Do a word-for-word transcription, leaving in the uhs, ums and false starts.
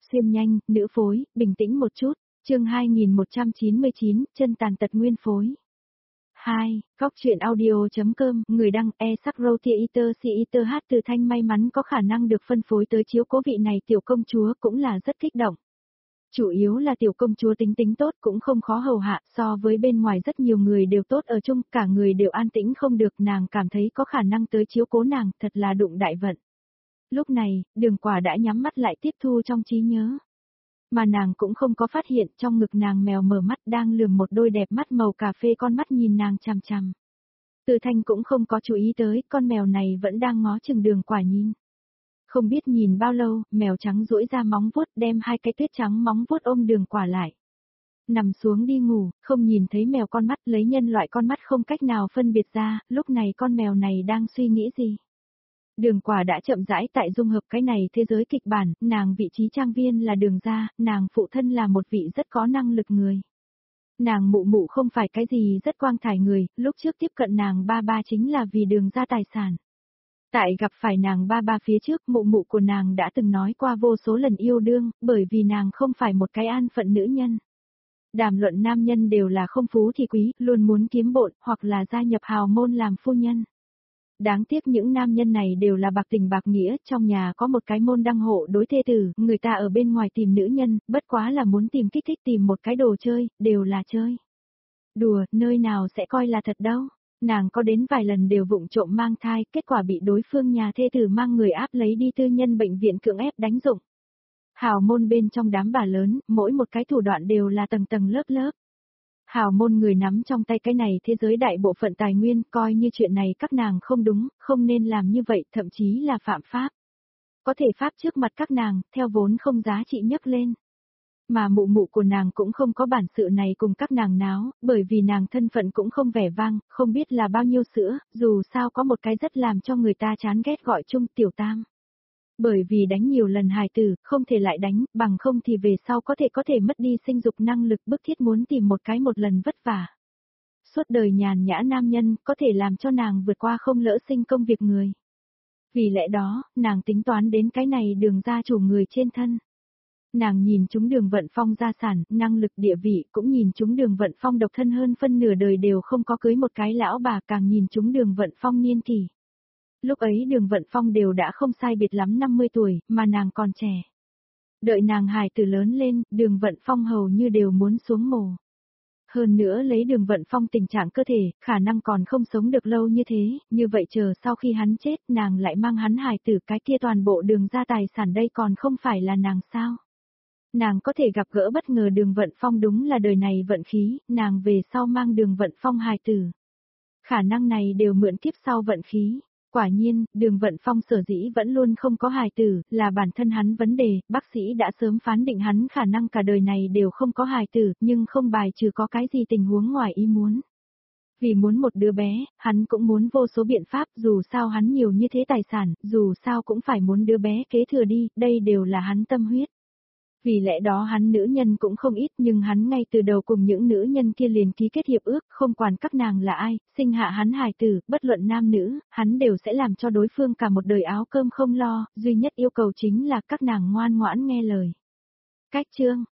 xuyên nhanh, nữ phối, bình tĩnh một chút, chương hai nghìn một trăm chín mươi chín, chân tàn tật nguyên phối. hai. Góc truyện audio.com, người đăng e sắc roti eater si eater hát từ thanh may mắn có khả năng được phân phối tới chiếu cố vị này tiểu công chúa cũng là rất kích động. Chủ yếu là tiểu công chúa tính tính tốt cũng không khó hầu hạ, so với bên ngoài rất nhiều người đều tốt ở chung, cả người đều an tĩnh không được, nàng cảm thấy có khả năng tới chiếu cố nàng, thật là đụng đại vận. Lúc này, Đường Quả đã nhắm mắt lại tiếp thu trong trí nhớ. Mà nàng cũng không có phát hiện trong ngực nàng mèo mở mắt đang lườm một đôi đẹp mắt màu cà phê con mắt nhìn nàng chằm chằm. Từ Thanh cũng không có chú ý tới, con mèo này vẫn đang ngó chừng Đường Quả nhìn. Không biết nhìn bao lâu, mèo trắng duỗi ra móng vuốt đem hai cái tuyết trắng móng vuốt ôm Đường Quả lại. Nằm xuống đi ngủ, không nhìn thấy mèo con mắt, lấy nhân loại con mắt không cách nào phân biệt ra, lúc này con mèo này đang suy nghĩ gì. Đường Quả đã chậm rãi tại dung hợp cái này thế giới kịch bản, nàng vị trí trang viên là Đường gia, nàng phụ thân là một vị rất có năng lực người. Nàng mụ mụ không phải cái gì rất quang thải người, lúc trước tiếp cận nàng ba ba chính là vì Đường gia tài sản. Tại gặp phải nàng ba ba phía trước, mụ mụ của nàng đã từng nói qua vô số lần yêu đương, bởi vì nàng không phải một cái an phận nữ nhân. Đàm luận nam nhân đều là không phú thì quý, luôn muốn kiếm bộn, hoặc là gia nhập hào môn làm phu nhân. Đáng tiếc những nam nhân này đều là bạc tình bạc nghĩa, trong nhà có một cái môn đăng hộ đối thê tử, người ta ở bên ngoài tìm nữ nhân, bất quá là muốn tìm kích thích tìm một cái đồ chơi, đều là chơi. Đùa, nơi nào sẽ coi là thật đâu. Nàng có đến vài lần đều vụng trộm mang thai, kết quả bị đối phương nhà thê tử mang người áp lấy đi tư nhân bệnh viện cưỡng ép đánh dụng. Hào môn bên trong đám bà lớn, mỗi một cái thủ đoạn đều là tầng tầng lớp lớp. Hào môn người nắm trong tay cái này thế giới đại bộ phận tài nguyên, coi như chuyện này các nàng không đúng, không nên làm như vậy, thậm chí là phạm pháp. Có thể pháp trước mặt các nàng, theo vốn không giá trị nhấc lên. Mà mụ mụ của nàng cũng không có bản sự này cùng các nàng náo, bởi vì nàng thân phận cũng không vẻ vang, không biết là bao nhiêu sữa, dù sao có một cái rất làm cho người ta chán ghét gọi chung tiểu tam. Bởi vì đánh nhiều lần hài tử, không thể lại đánh, bằng không thì về sau có thể có thể mất đi sinh dục năng lực, bức thiết muốn tìm một cái một lần vất vả. Suốt đời nhàn nhã nam nhân, có thể làm cho nàng vượt qua không lỡ sinh công việc người. Vì lẽ đó, nàng tính toán đến cái này Đường gia chủ người trên thân. Nàng nhìn chúng Đường Vận Phong gia sản, năng lực địa vị, cũng nhìn chúng Đường Vận Phong độc thân hơn phân nửa đời đều không có cưới một cái lão bà, càng nhìn chúng Đường Vận Phong niên kỷ. Lúc ấy Đường Vận Phong đều đã không sai biệt lắm năm mươi tuổi, mà nàng còn trẻ. Đợi nàng hài tử lớn lên, Đường Vận Phong hầu như đều muốn xuống mồ. Hơn nữa lấy Đường Vận Phong tình trạng cơ thể, khả năng còn không sống được lâu như thế, như vậy chờ sau khi hắn chết, nàng lại mang hắn hài tử, cái kia toàn bộ Đường gia tài sản đây còn không phải là nàng sao? Nàng có thể gặp gỡ bất ngờ Đường Vận Phong, đúng là đời này vận khí, nàng về sau mang Đường Vận Phong hài tử. Khả năng này đều mượn kiếp sau vận khí. Quả nhiên, Đường Vận Phong sở dĩ vẫn luôn không có hài tử, là bản thân hắn vấn đề, bác sĩ đã sớm phán định hắn khả năng cả đời này đều không có hài tử, nhưng không bài trừ có cái gì tình huống ngoài ý muốn. Vì muốn một đứa bé, hắn cũng muốn vô số biện pháp, dù sao hắn nhiều như thế tài sản, dù sao cũng phải muốn đứa bé kế thừa đi, đây đều là hắn tâm huyết. Vì lẽ đó hắn nữ nhân cũng không ít, nhưng hắn ngay từ đầu cùng những nữ nhân kia liền ký kết hiệp ước, không quản các nàng là ai, sinh hạ hắn hài tử, bất luận nam nữ, hắn đều sẽ làm cho đối phương cả một đời áo cơm không lo, duy nhất yêu cầu chính là các nàng ngoan ngoãn nghe lời. Cách chương,